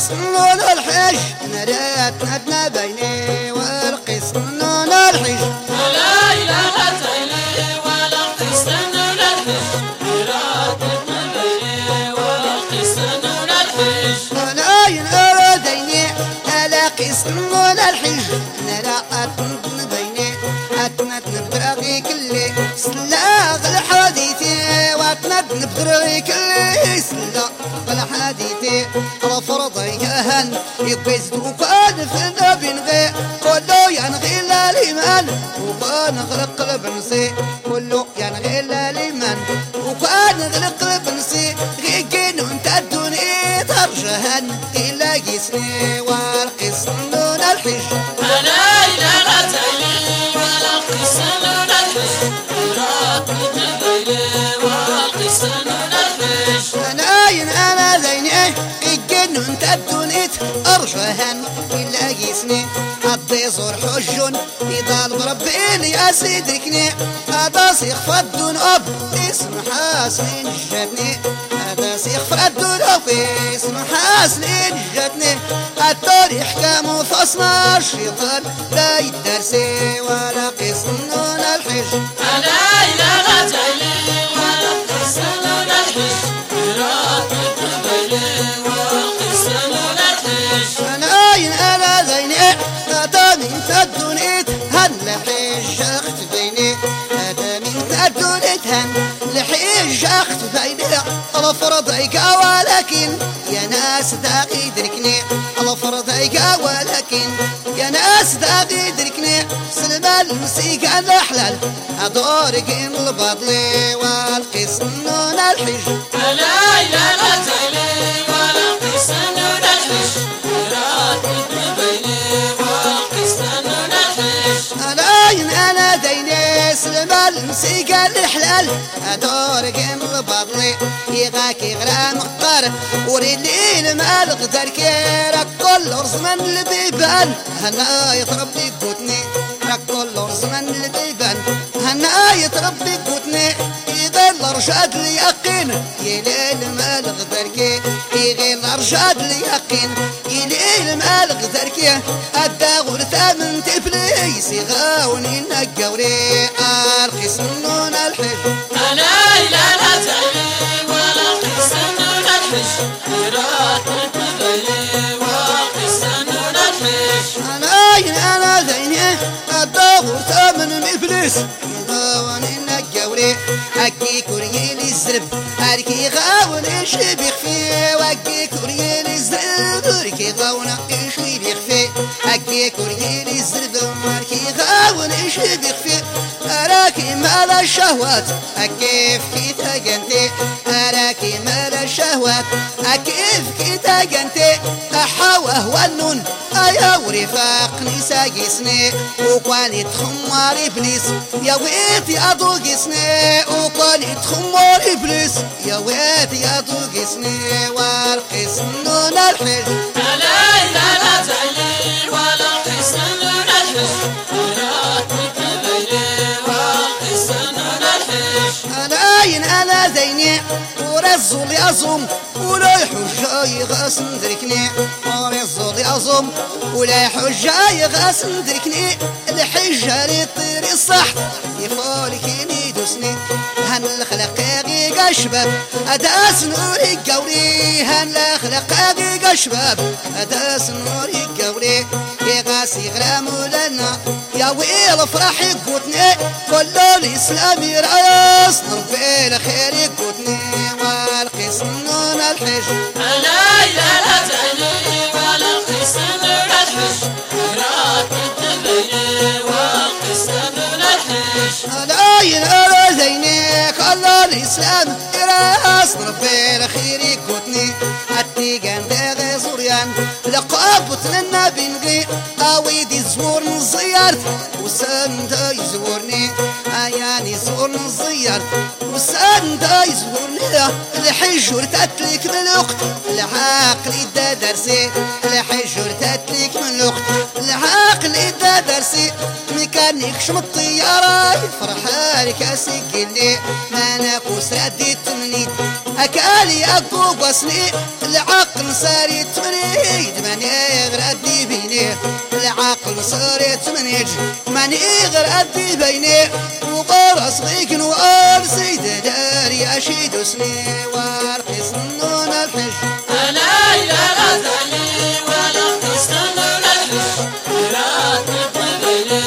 نون الحج نرات ندنا بيني والقس نون الحج لا إله إلا والقس نون الحج نرات ندنا بيني والقس نون الحج لا ينهر ديني على قس نون الحج نرات ندنا بيني أتنت نبدرغي كلي سلاغ الحديثي وأتنت نبدرغي كلي سلاغ الحديثي رفرض يهن يقيز دوكان في النبي نغي كله ينغي لليمان وكان غلق البنسي كله ينغي لليمان وكان غلق البنسي غيكين وانت الدنيا ترجهن إلا يسني والقس نون الحج لا إله إلا والقس نون الحج نرات ندنا بيني والقس نون الحج أنا زيني الجن وانت الدنيت أرجهن إلا يسني أدي زور حجون يضال بربي يا سيدركني هذا سيخ فدون أب اسم حاسن جدني هذا سيخ فدون أب اسم حاسن جدني التاريخ كامو فصنا الشيطان لا يدرسي ولا قسم نون الحج لا إله إلا والقس نون الحج نرات ندنا بيني والقس نون الحج أنا زيني هذا من الدنيت هن لحج أخت بيني هذا من الدنيت هن لحج أخت بيني الفرضيك ولكن يا ناس داقي يدركني الفرضيك ولكن يا ناس داقي يدركني سلمان المسيقى الأحلال أدورك إن البطلي والقس نون الحج لا إله إلا والقس نون الحج نرات ندنا بيني والقس نون الحج أنا ديني سلمان المسيقى الحلال أدورك إن البطلي يغاك يغرى مقر وريد لي المال غدر كيرك كل رزمن البيبان هنا يتربي قوتني رك كل رزمن البيبان هنا يتربي قوتني يغير رشاد اليقين يلي المال غدر كي يغير رشاد اليقين يلي المال غدر كي الداغور ثامن تفليس يغاوني نقوري أرخص نون الحج لا إله إلا والقس نون الحج نرات ندنا بيني والقس نون الحج أنا زيني الداغور ثامن إبليس يغاوني نقوري أكي كوريلي الزرب أركي غاوني شبيخ فيه وأكي كوريلي الزرب أركي غاوني شبيخ فيه أكي كوريلي الزرب أركي غاوني شبيخ فيه أراكي مال الشهوات أكيف كي تاجنتي أراكي مال الشهوات أكيف كي تاجنتي أحاوه والنون أيا ورفاقني ساقسني وكان تخمر إبليس يا ويت يا ضوقسني وكان تخمر إبليس يا ويت يا ضوقسني والقس نون الحج لا إله إلا والقس نون الحج نرات ندنا بيني والقس نون الحج أنا زيني ورزول يصوم ولا يحج يغاس ندركني ورزول يصوم ولا يحج يغاس ندركني الحجة للطير الصح يفولكني دوسني هن الخلق يا شباب أداس نوري قوري هن الخلق يا شباب أداس نوري قوري يغاس يغرام لنا يا ويل فرح يقوتني كل الإسلام يرأس ربي الخير يقوتني والقس نون الحج لا إله إلا والقس نون الحج نرات ندنا بيني والقس نون الحج لا زيني كل الإسلام يرأس ربي الخير يقوتني التيجان داغي زوريان لقابتنا النبي نقي أويدي زور نزيارت وسند يزورني أياني زور نزيارت وسند يزورني الحجر تتلك من الوقت العاقل إدا درسي الحجر تتلك من الوقت العاقل إدا درسي ميكانيك شم الطيارة يفرحالك أسجلي ما ناكوس رديت منيت أكالي أكو بصني العقل ساري تمني صريت من يجي ماني غير أدي بيني وقرص غيك نوار سيد داري أشيد سني وارقص النون الحج أنا إلى غزالي ولا قصنون الحج راتب بيني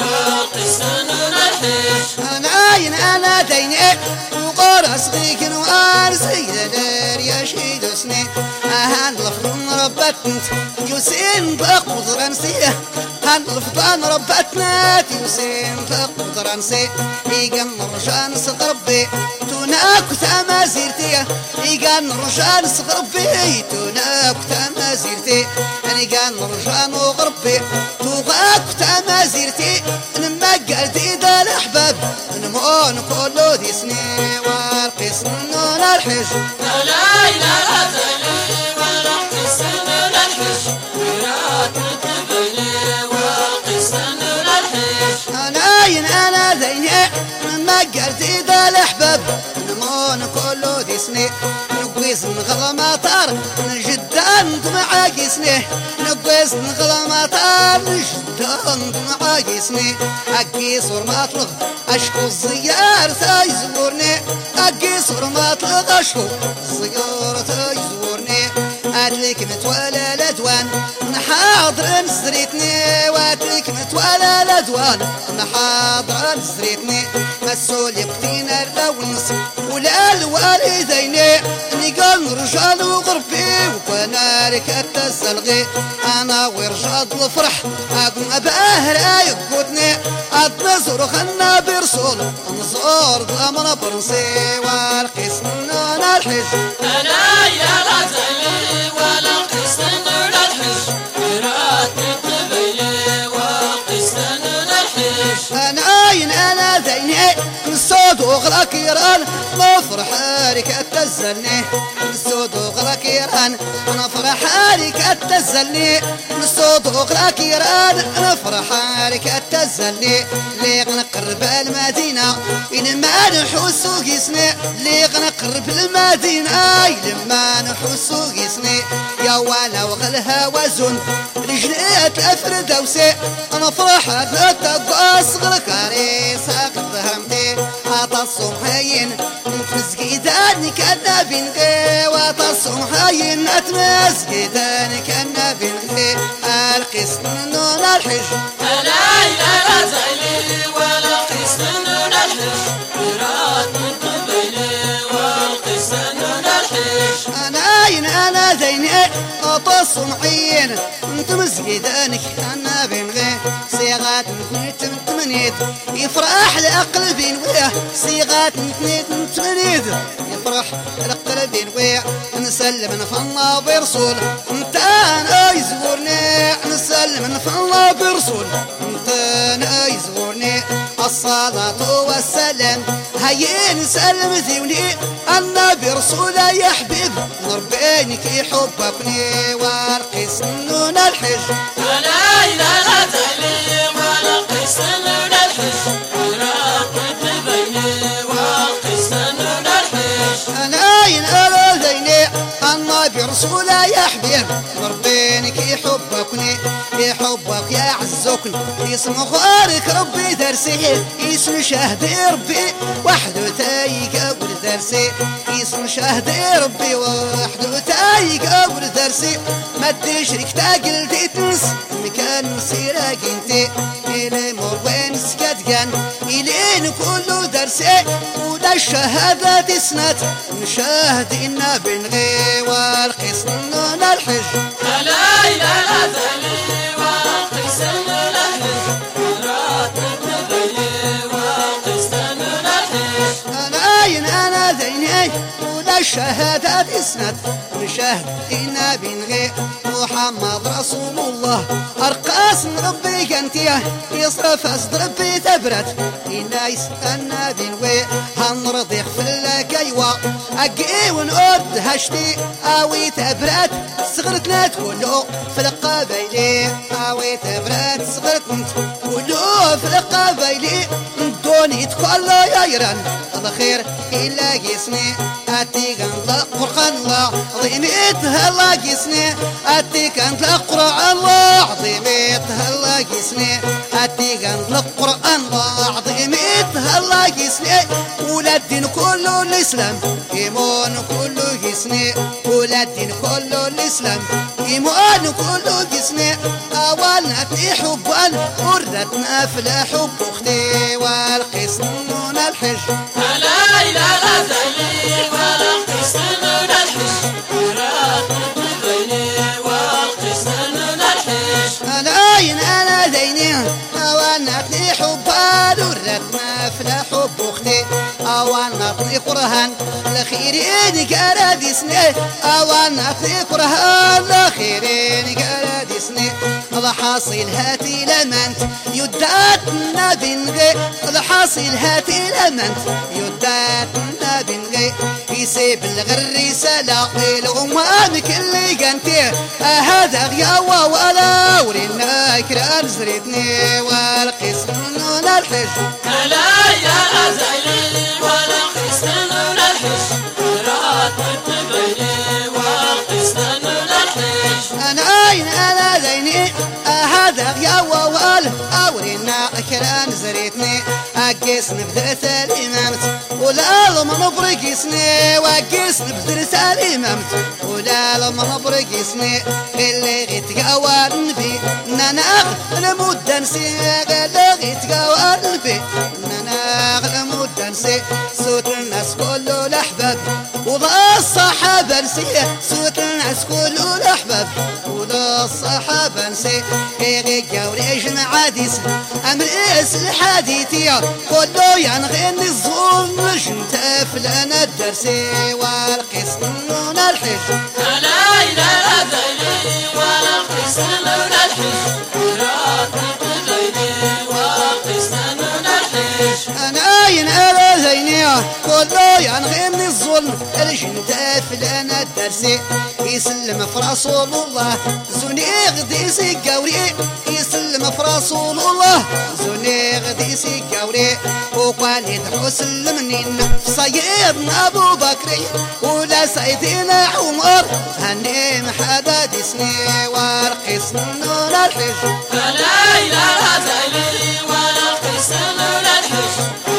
وقصنون الحج أنا ديني وقرص غيك نوار سيد داري أشيد سني أهان لفظ ربتنت يوسين بقدر أنسيه هنلفظان ربتنا يوسين بقدر أنسيه إيقان رجان سقربي توناك تمازيرتي إيقان رجان سقربي توناك تمازيرتي إيقان رجان وغربي توغاك تمازيرتي نما قلتي ذا الأحباب نمون كله ديسني وارقص نون الحج لا إله إلا ولا قصنون الحج راتب بيني وقصنون الحج أنا ذيني ما قلتي ذا الأحباب نمون كله ديسني نقويز نغلى مطار نجدان مع قيسني نقويز نغلى مطار نجدان مع قيسني أقيسور مطلق أشكو الزيار تيزورني أقيسور مطلق أشكو الزيار تيزورني أدلك متولى لدوان نحاضر نسريتني وأدلك متولى لدوان نحاضر نسريتني مسؤول يبتينا اللونس ولا الوالدين نقال رجال وغربي وكنا ركبت السلغي أنا ورجال الفرح أقوم أباهر يقودني أتنزر خلنا برسول نزور ضمن برنسي والقيس نون الحج أنا يا غزالي ولا قصنون الحج راتب بيني وقصنون الحج أنا ذيني نسود وغلق يران نفرح هارك التزلني نسود وغلق يران نفرح هارك التزلني نسود وغلق يران نفرح هارك التزلني لي غنقرب المدينة إن ما نحوسو قسني لي غنقرب المدينة إن ما نحوسو قسني يا وانا وغلها وزن رجليت الفردوسي أنا فرحت نتقى أصغر كاريسة قد همتي أتصم هين نتمزقي داني كنا بنغي وأتصم هين نتمزقي داني كنا بنغي القسط نون الحج أنا إلى غزالي ولا قصنون الحج راتب بيني وقصنون الحج أنا ذيني أتصم عين نتمزقي دانك كنا بنغي صيغات نتمنيت يفرح لقلب وياه صيغات نتمنيت يفرح لقلب وياه نسلم نفضل برسول انت انا يزورني نسلم نفضل برسول انت انا يزورني الصلاة والسلام هيا نسلم ذيوني النبي رسول يا حبيب نربينك يحبكني والقيس نون الحج أنا إلى غزالي ولا قصنون الحج راتب بيني وقصنون الحج أنا ذيني النبي رسول يا حبيب ربينك يحبكني يحبك يا عزكني اسم غارك ربي درسي اسم شهدي ربي وحده تايق أقول درسي اسم شهدي ربي وحده تايق أقول درسي ما تشرك تاقل تتنس مكان سيراك انتي إلي مور وين سكتقان إلين كله درسي ودا الشهادة تسنت نشاهد إنا بنغي والقسط نون الحج أنا إلى غزالي وقصنون الحج راتب بيني وقصنون الحج أنا ذيني ولا الشهادة تسند نشاهد إنا بنغي محمد رسول الله أرقاس ربي كنتيه يصرف أصد ربي تبرت إنا يسألنا بنغي هنرضي خفلك أيوا أقي ونقود هشتي أوي تبرت صغرتنا كله في القبيلي أوي تبرت صغرتنا كله في القبيلي دوني تكله يا غيرا الخير إلا قسني أتيقن قرآن الله عظيمتها الله قسني أتيقن قرآن الله عظيمتها الله قسني أتيقن قرآن الله عظيمتها الله قسني ولا الدين كله الإسلام إيمان كله قسني ولا الدين كله الإسلام إيمان كله قسني أولنا في حبان وردتنا في الحب أختي والقسمون الحج لا إله زيني والقسمون الحج وراتب بيني والقسمون الحج أنا زيني أولنا في حبان وردتنا في الحب أختي أولنا في قرهان الخيرين كرادي سني أولنا في قرهان الخيرين كرادي سني الحاصل هاتي لمنت يداتنا بنغي الحاصل هاتي لمنت يداتنا بنغي يسيب الغري سلا الأمام كل جنتي هذا غياوة ولا ورينا كران زريتني والقسمون الحج لا يا زيني والقسمون الحج راتب بيني والقسمون الحج أنا زيني هذا غياوة ولا أورينا كران زريتني أقسم بدرس الإمامت ولا لما نبرقسني وأقسم بدرس الإمامت ولا لما نبرقسني اللي غيتقاوى النبي نناغ المدة نسي اللي غيتقاوى النبي نناغ المدة نسي صوت الناس كله الأحباب ولا الصحابة نسي صوت الناس كله الأحباب ولا الصحابة نسي غيقا وريجن عاديس أمر إيس الحديثية كله ينغني الظلم جنت فلان الدرسي والقسمون الحج لا إله زيني والقسمون الحج راتب بيني والقسمون الحج أنا زيني كله ينغني الظلم الجنت فلان الدرسي يسلم في رسول الله زوني غديسي قوري يسلم في رسول الله زوني غديسي قوري وقاني دحو سلمني سيدنا أبو بكر ولا سيدنا عمر هني محدد سني والقسمون الحج لا إله زيني والقسمون الحج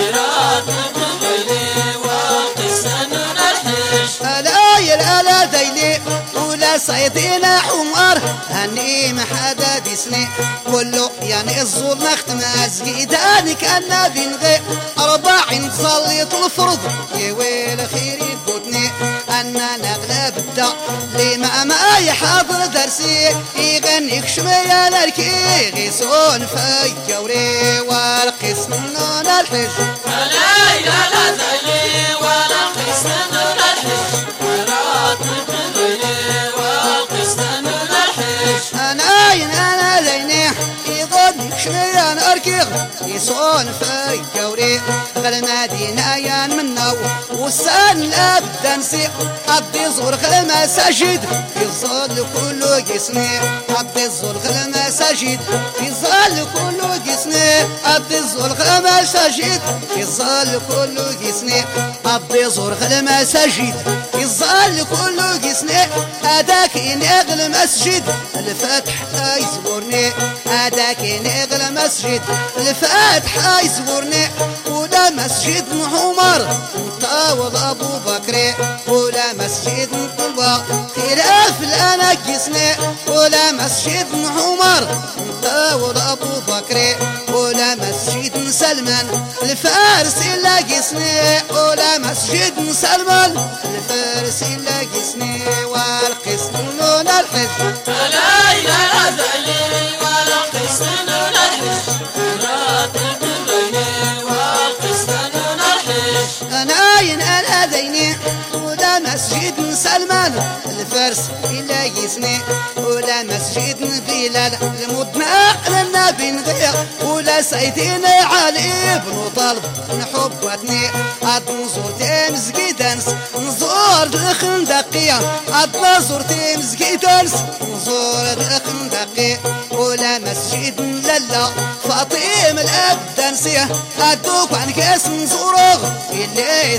راتب بيني والقسمون الحج لا ديلي ولا سيدنا عمر هني محدد سني كله يعني الظلم اختم ازقيداني كان بنغي 40 صليت الفرض يا ويل خير يفوتني انا نغلب الدا لما يحضر درسي يغنيك شويه لركي غيسون في الجوري والقسمون الحج لا إله زيني والقسمون الحج راتب بيني والقسمون الحج أنا زيني يغنيك شويه نركي غيسون في الجوري غير المدينه يان منو والسان الابدا نسي قضي زور غير المساجد يظل كله جسمي قضي زور غير المساجد يظل كله جسمي قضي زور غير المساجد يظل كله جسمي قضي زور غير المساجد يظل كله جسمي هذاك ينغل المسجد الفتح يزورني هذاك ينغل المسجد الفتح يزورني ولا مسجد عمر طاول ابو بكر ولا مسجد طلبة خلاف الانا جسني ولا مسجد عمر طاول ابو بكر ولا مسجد سلمان الفارس الا جسني ولا مسجد سلمان الفارس الا جسني والقسمون الحج لا إله زيني والقسمون الحج راتب بيني والقسمون الحج أنا زيني ولا مسجد سلمان الفارس إلا يسني ولا مسجد بلال المدمع لنا بنغير ولا سيدنا علي بن طالب نحبتني عاد نزور تمزقي دانس نزور الخندقية عاد نزور تمزقي دانس نزور الخندقية ولا مسجد لالا فاطمة الأب دانسية أدوك عن كاس نزوره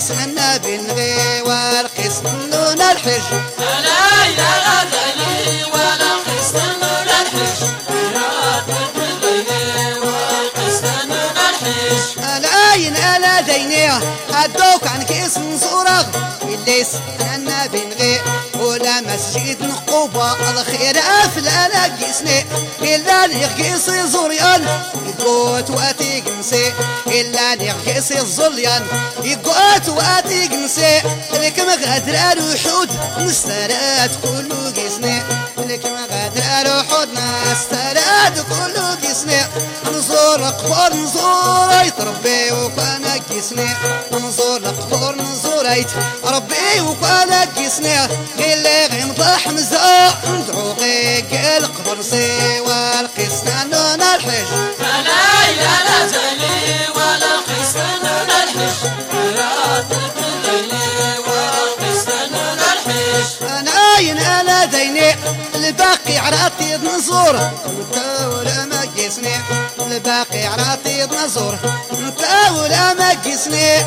سمنا بنغي والقسنون الحج لا إله ذلي ولا قسنون الحج راتب البيني والقسنون الحج العين ألا ديني هدوك عن كيس صورغ اللي سمنا بنغي ولا مسجد نقوبة الخير أفلا نقيسني إلا نقيسي زوريان يقوت واتي قنسي إلا نقيسي الزليان يقوت واتي قنسي لك مغادر الوحود نسترات كله قيسني لك مغادر الوحود نسترات كله قيسني نزور قبر نزور يتربي وكان قيسني نزور قبر نزور ربي وكان قيسني اللي غيمضح مزاق ندعو غيق القبر سي والقسنون الحج لا إله ذلي ولا قسنون الحج راتب البيني والقسنون الحج انا عين انا ديني الباقي عراطي نزور انت ولا ما قيسني الباقي عراطي نزور انت ولا ما قيسني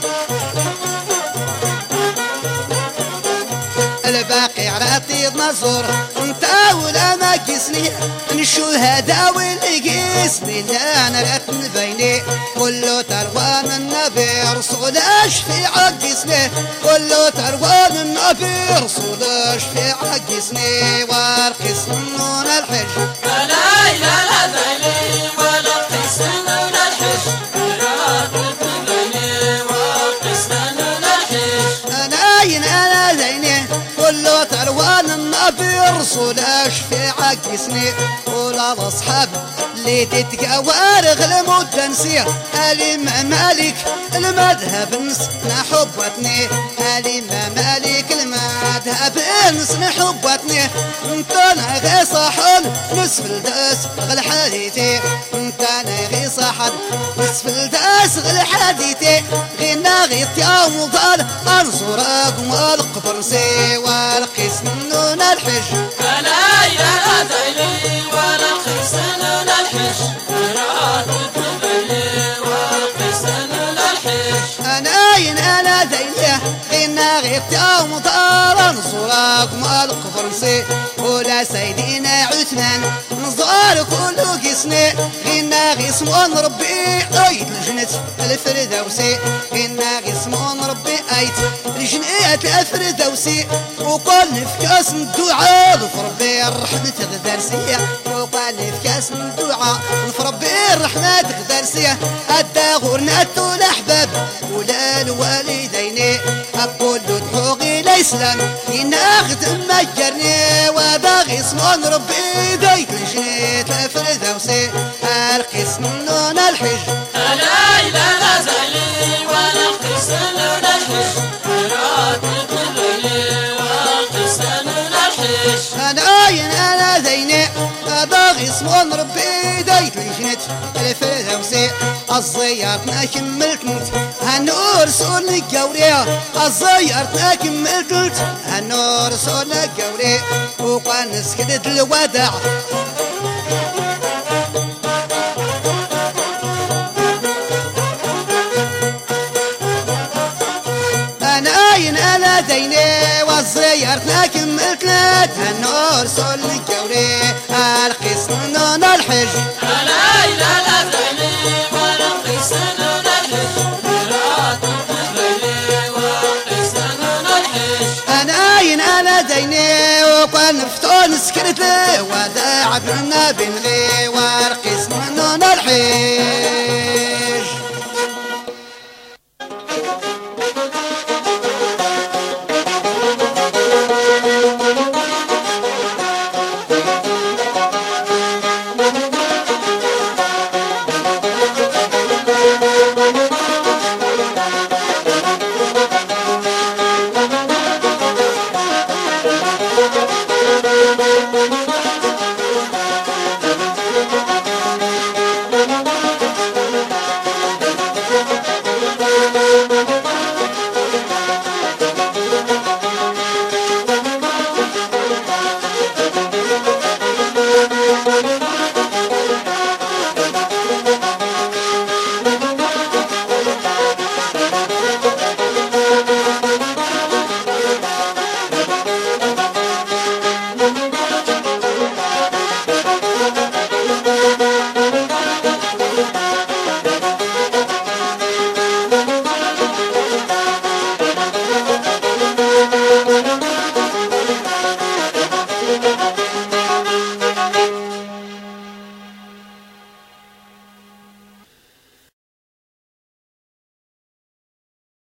الباقي عراطي نزور انت ولا ما قيسني الشهداء واللي قيسني لا نرات بيني كله تروان النبي رسول اشفي قيسني كله تروان النبي رسول اشفي قيسني والقسنون الحج لا إله ذلي ولا قسنون الحج راتب البيني والقسنون الحج انا عين انا زيني كله تروان النبي رسول اشفي قيسني ولا الاصحاب اللي تتقوار غلم التنسير الإمام مالك المذهب نسنا حبتني الإمام مالك المذهب نسنا حبتني انت انا غي صاحن نصف الداس غل حديتي انت انا غي صاحن نصف الداس غل حديتي غينا غيت يا مضال انصرك والقبر سي والقسنون الحج لا إله ذلي ولا قسنون الحج راتب البيني والقسنون الحج انا عين انا دينيه غينا غيت يا مضال انصرك والقبر سي ولا سيدنا عثمان نزار كله قسني غينا غيسمون ربي ايت الجنة الفردوسي غينا غيسمون ربي ايت الجنة الفردوسي وقال في كاس الدعاء ضف ربي الرحمة غدرسية وقال في كاس الدعاء ضف ربي الرحمة غدرسية الداغور ناتو الاحباب ولا الوالدين اقول ادعو غير الاسلام يناخد مجرني وباغي اسمون ربي ديت الجنة الفردوسي القسنون الحج لا إله ذلي ولا قسنون الحج راتب البيني والقسنون الحج انا عين انا زيني باغي اسمون ربي ديت الجنة الفردوسي الزيارتنا كملت موت هالنور سولك قوري الزيارتنا كملت موت هالنور سولك قوري وقال نسكت الوداع انا عين انا ديني والزيارتنا كملت لت هالنور سولك قوري القسنون الحج لا إله ذلي ولا قسنون الحج راتب البيني والقسنون الحج انا عين انا ديني وقال نفتون سكرت وداع بنا بنغي والقسنون الحج